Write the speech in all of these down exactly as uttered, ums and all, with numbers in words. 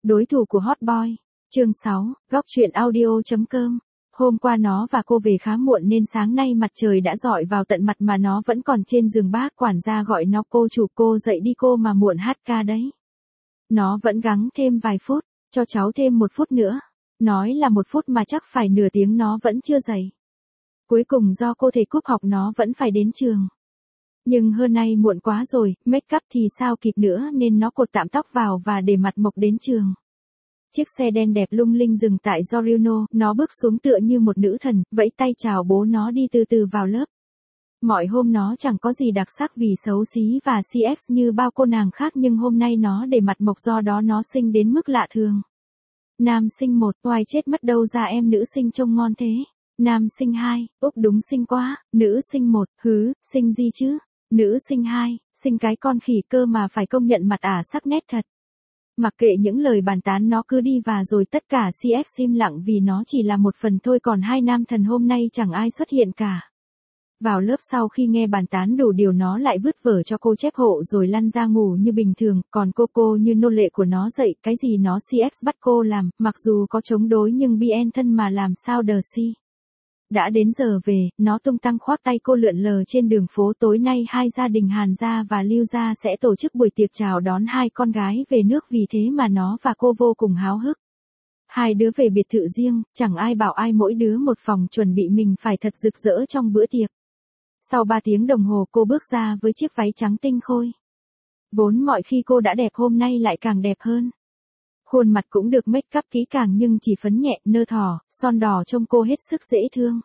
Đối thủ của Hot Boy. Chương sáu, góc truyện audio chấm com. Hôm qua nó và cô về khá muộn nên sáng nay mặt trời đã rọi vào tận mặt mà nó vẫn còn trên giường, bác quản gia gọi nó: cô chủ, cô dậy đi, cô mà muộn hát ca đấy. Nó vẫn gắng thêm vài phút, cho cháu thêm một phút nữa. Nói là một phút mà chắc phải nửa tiếng nó vẫn chưa dậy. Cuối cùng do cô thầy cúp học nó vẫn phải đến trường. Nhưng hôm nay muộn quá rồi, make up thì sao kịp nữa nên nó cột tạm tóc vào và để mặt mộc đến trường. Chiếc xe đen đẹp lung linh dừng tại Giorgino, nó bước xuống tựa như một nữ thần, vẫy tay chào bố nó đi từ từ vào lớp. Mọi hôm nó chẳng có gì đặc sắc vì xấu xí và xê ích như bao cô nàng khác, nhưng hôm nay nó để mặt mộc, do đó nó xinh đến mức lạ thường. Nam sinh một, oai chết mất đâu ra em nữ sinh trông ngon thế. Nam sinh hai, úc đúng xinh quá. Nữ sinh một, hứ, xinh gì chứ. Nữ sinh hai, xinh cái con khỉ cơ mà, phải công nhận mặt ả sắc nét thật. Mặc kệ những lời bàn tán, nó cứ đi và rồi tất cả xê ích im lặng vì nó chỉ là một phần thôi, còn hai nam thần hôm nay chẳng ai xuất hiện cả. Vào lớp sau khi nghe bàn tán đủ điều, nó lại vứt vở cho cô chép hộ rồi lăn ra ngủ như bình thường, còn cô cô như nô lệ của nó dậy, cái gì nó xê ích bắt cô làm, mặc dù có chống đối nhưng bien thân mà làm sao đờ si. Đã đến giờ về, nó tung tăng khoác tay cô lượn lờ trên đường phố. Tối nay hai gia đình Hàn gia và Lưu gia sẽ tổ chức buổi tiệc chào đón hai con gái về nước, vì thế mà nó và cô vô cùng háo hức. Hai đứa về biệt thự riêng, chẳng ai bảo ai, mỗi đứa một phòng, chuẩn bị mình phải thật rực rỡ trong bữa tiệc. Sau ba tiếng đồng hồ cô bước ra với chiếc váy trắng tinh khôi. Vốn mọi khi cô đã đẹp, hôm nay lại càng đẹp hơn. Khuôn mặt cũng được make up kỹ càng nhưng chỉ phấn nhẹ, nơ thỏ, son đỏ, trông cô hết sức dễ thương.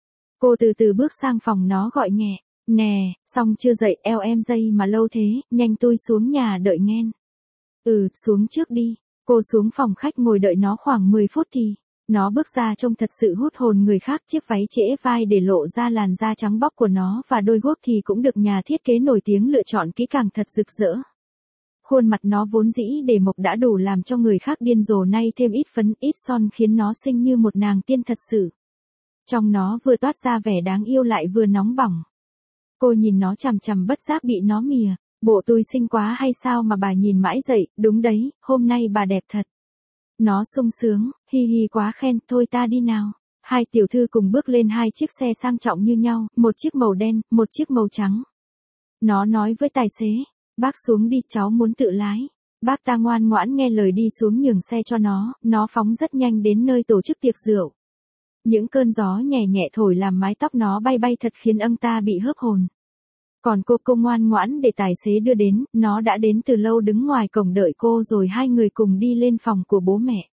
Cô từ từ bước sang phòng nó gọi nhẹ: nè, xong chưa dậy, eo em dây mà lâu thế, nhanh tui xuống nhà đợi nghen. Ừ, xuống trước đi. Cô xuống phòng khách ngồi đợi nó khoảng mười phút thì nó bước ra trông thật sự hút hồn người khác. Chiếc váy trễ vai để lộ ra làn da trắng bóc của nó và đôi guốc thì cũng được nhà thiết kế nổi tiếng lựa chọn kỹ càng, thật rực rỡ. Khuôn mặt nó vốn dĩ để mộc đã đủ làm cho người khác điên rồ, nay thêm ít phấn ít son khiến nó xinh như một nàng tiên thật sự. Trong nó vừa toát ra vẻ đáng yêu lại vừa nóng bỏng. Cô nhìn nó chằm chằm bất giác bị nó mỉa: bộ tôi xinh quá hay sao mà bà nhìn mãi dậy, đúng đấy, hôm nay bà đẹp thật. Nó sung sướng, hi hi quá khen, thôi ta đi nào. Hai tiểu thư cùng bước lên hai chiếc xe sang trọng như nhau, một chiếc màu đen, một chiếc màu trắng. Nó nói với tài xế: bác xuống đi, cháu muốn tự lái. Bác ta ngoan ngoãn nghe lời đi xuống nhường xe cho nó, nó phóng rất nhanh đến nơi tổ chức tiệc rượu. Những cơn gió nhẹ nhẹ thổi làm mái tóc nó bay bay thật khiến ông ta bị hớp hồn. Còn cô cô ngoan ngoãn để tài xế đưa đến, nó đã đến từ lâu, đứng ngoài cổng đợi cô rồi hai người cùng đi lên phòng của bố mẹ.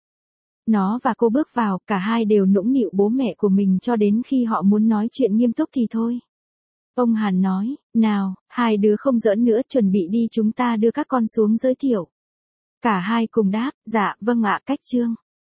Nó và cô bước vào, cả hai đều nũng nịu bố mẹ của mình cho đến khi họ muốn nói chuyện nghiêm túc thì thôi. Ông Hàn nói: nào, hai đứa không giỡn nữa, chuẩn bị đi, chúng ta đưa các con xuống giới thiệu. Cả hai cùng đáp: dạ, vâng ạ, cách trương.